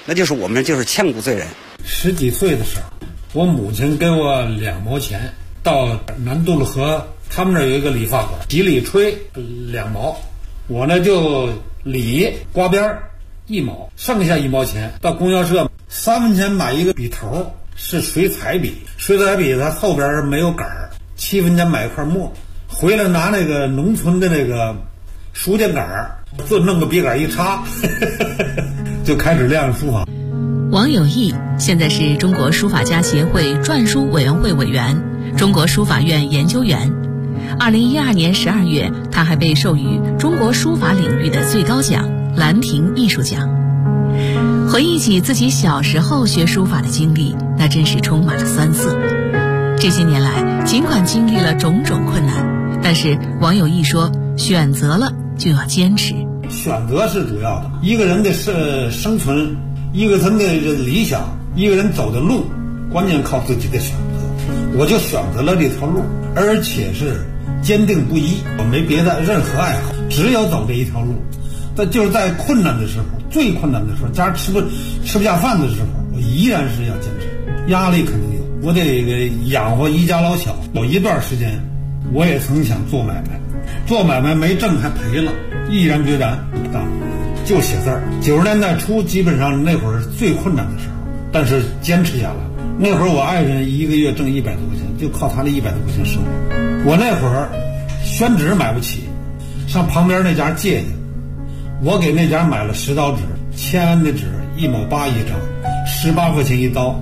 那就是我们就是千古罪人。 10几岁的时候，我母亲给我2毛钱，到南渡了河，他们那儿有一个理发馆，洗理吹2毛，我呢就理刮边1毛，剩下1毛钱到供销社3分钱买一个笔头，是水彩笔，水彩笔它后边没有杆儿，7分钱买一块墨，回来拿那个农村的那个书签杆儿，就弄个笔杆一插就开始练书法。 王有义现在是中国书法家协会篆书委员会委员、中国书法院研究员。2012年12月，他还被授予中国书法领域的最高奖兰亭艺术奖。回忆起自己小时候学书法的经历，那真是充满了酸涩。这些年来，尽管经历了种种困难，但是王有义说，选择了就要坚持。 选择是主要的，一个人的生存，一个人的理想，一个人走的路，关键靠自己的选择。我就选择了这条路，而且是坚定不移，我没别的任何爱好，只有走这一条路。但就是在困难的时候，最困难的时候，家吃不下饭的时候，我依然是要坚持。压力肯定有，我得养活一家老小。有一段时间，我也曾想做买卖，做买卖没挣还赔了，毅然决然不干，就写字儿。90年代初，基本上那会儿最困难的时候，但是坚持下来。那会儿我爱人一个月挣100多块钱，就靠他的100多块钱生活。我那会儿宣纸买不起，上旁边那家借去，我给那家买了10刀纸，签安的纸1毛8一张，18块钱一刀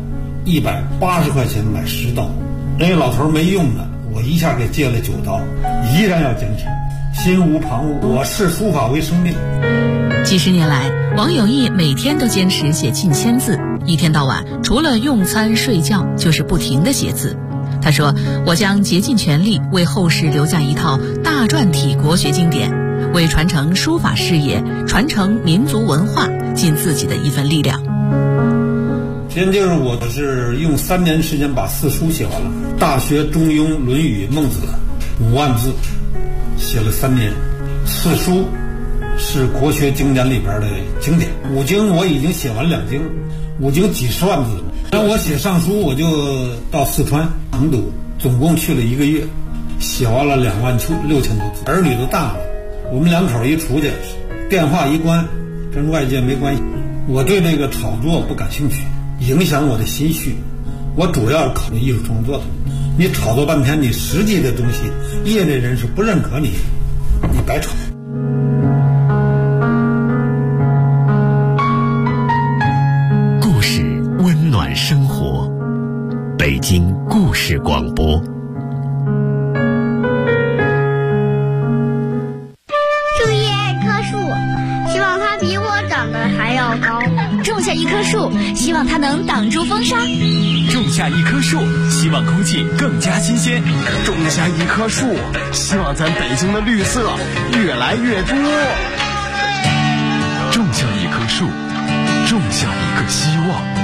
，180块钱买10刀。那个老头没用的，我一下给借了9刀，依然要坚持，心无旁骛。我视书法为生命。 几十年来，王有义每天都坚持写近1000字，一天到晚除了用餐睡觉就是不停地写字。他说，我将竭尽全力为后世留下一套大篆体国学经典，为传承书法事业、传承民族文化尽自己的一份力量。 现在就是我是用3年时间把4书写完了，《大学》《中庸》《论语》《孟子》5万字，写了3年。4书是国学经典里边的经典，5经我已经写完2经，5经几10万字。然后我写上书，我就到四川成都，总共去了1个月，写完了2万6000多字。儿女都大了，我们2口一出去，电话一关，跟外界没关系。我对这个炒作不感兴趣，影响我的心绪。我主要考虑艺术创作的。你炒作半天，你实际的东西，业内人士不认可你，你白炒。 故事温暖生活，北京故事广播。 种1棵树，希望它比我长得还要高。种下1棵树，希望它能挡住风沙。 种下1棵树，希望空气更加新鲜。 种下1棵树，希望咱北京的绿色越来越多。 种下1棵树，种下一个希望。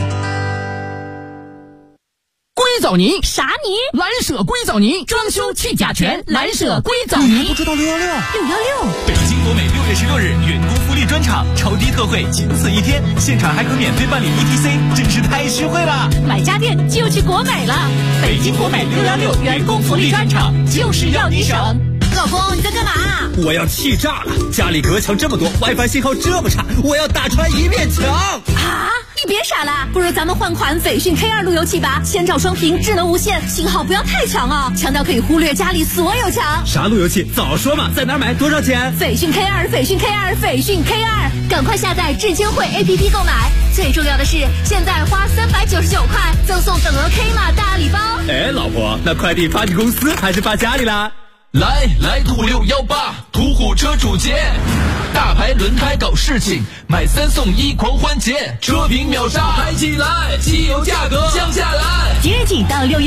硅藻泥啥泥？ 蓝舍硅藻泥，装修去甲醛，蓝舍硅藻泥。 你还不知道616？616，北京国美6月16日员工福利专场，超低特惠，仅此1天，现场还可免费办理 ETC， 真是太实惠了！ 买家电就去国美了。 北京国美616员工福利专场，就是要你省。 老公，你在干嘛？ 我要气炸了！家里隔墙这么多 ，WiFi 信号这么差，我要打穿一面墙！ 啊！你别傻了，不如咱们换款斐讯 K2 路由器吧，先兆双屏，智能无线，信号不要太强哦，强到可以忽略家里所有墙。 啥路由器？早说嘛！在哪儿买？多少钱？ 斐讯 K2，斐讯 K2，斐讯 K2，赶快下载智金汇 APP 购买。最重要的是，现在花399块赠送等额 K 码大礼包。 哎，老婆，那快递发你公司还是发家里啦？来途虎618，途虎车主节，大牌轮胎搞事情，买3送1狂欢节，车评秒杀，嗨起来，汽油价格降下来。 即日起到6月